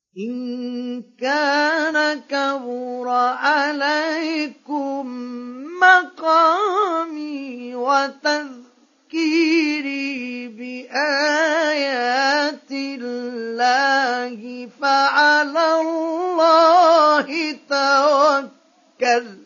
إن كان كبر عليكم مقامي وتذكيري بآيات الله فعلى الله توكل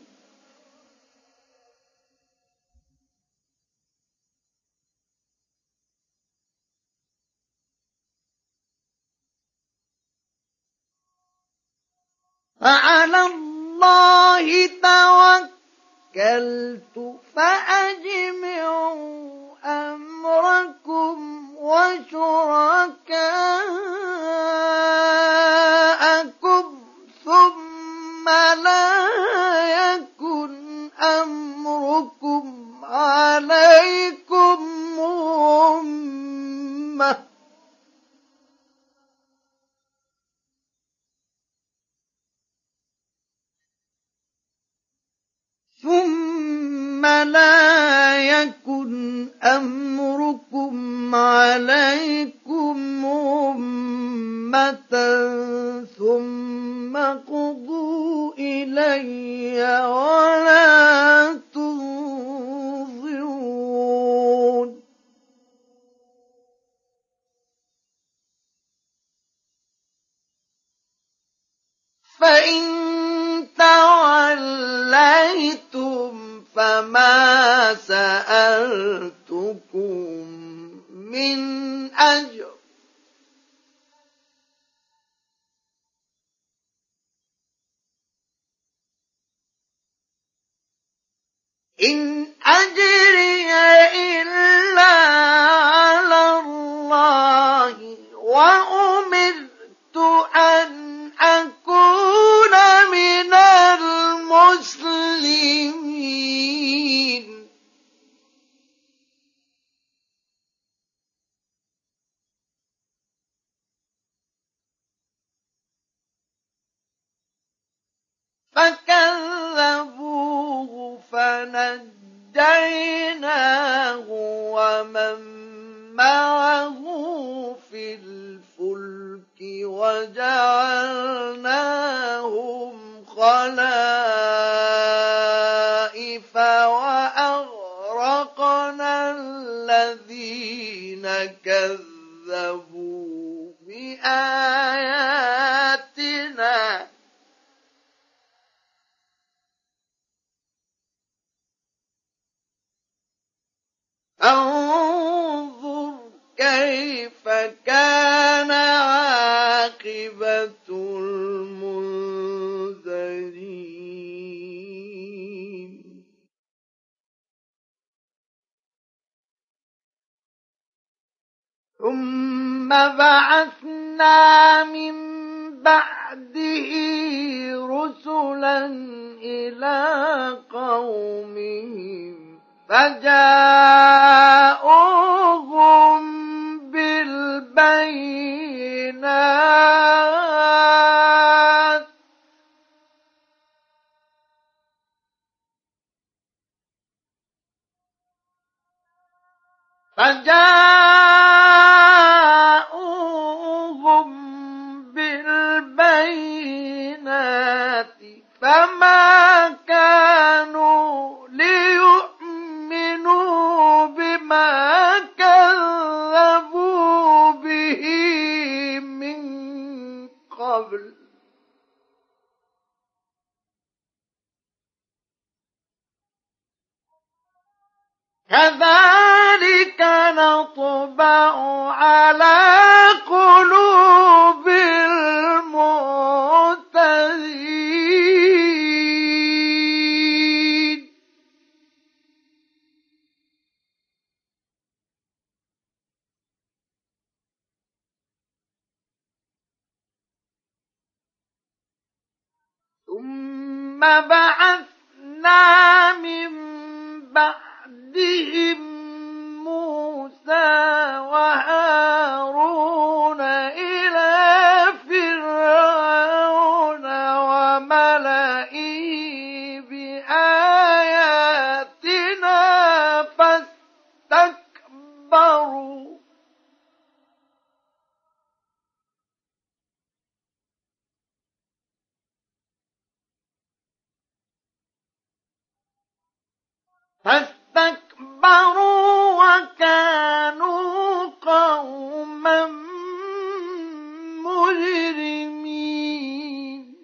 فأجمعوا أمركم وشركاءكم ثم لا يكن أمركم عليكم غمة ثم لا يكن أمركم عليكم غمة ثم قضوا إلي ولا تنظرون فإن توليتم فما سألتكم من أجر إن أجري إلا على الله وأمرت أن أكون من المسلمين فكذبوه فنجيناه ومن معه في الفلك وجعلناهم خلائف وأغرقنا الذين كذبوا بآياتنا انظر كيف كان عاقبة المنذرين ثم بعثنا من بعده رسلا إلى قومهم فجاءوهم بالبينات فما كانوا ليؤمنوا بما كذبوا به من قبل كذلك نطبع على قلوب المعتدين ثم بعثنا من بعدهم موسى وهارون إلى فرعون وملئه بآياتنا فاستكبروا فاستكبروا وكانوا قوما مجرمين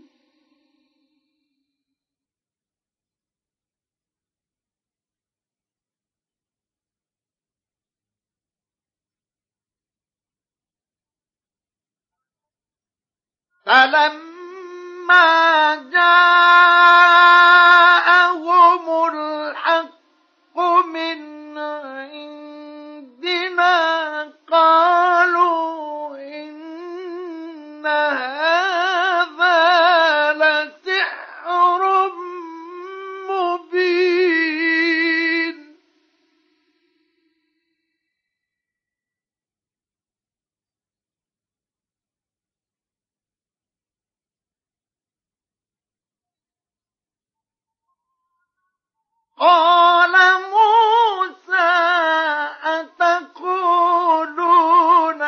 فلما جاءهم الحق من عندنا قالوا إن هذا لسحر مبين قال موسى أتقولون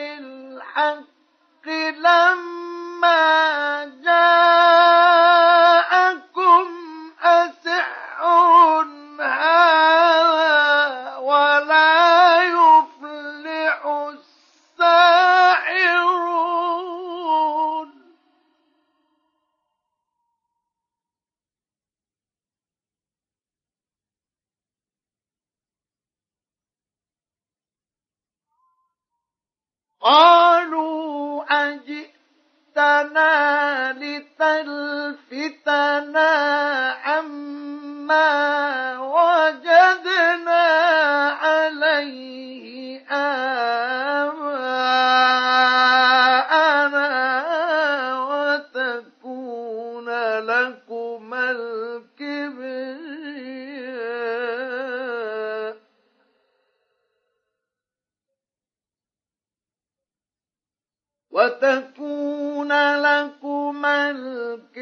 للحق لما جاءكم أسحر هذا ولا يفلح الساحرون قالوا أجئتنا لتلفتنا عما وجدنا عليه آباءنا وتكون لكما الكبرياء وتكون لكما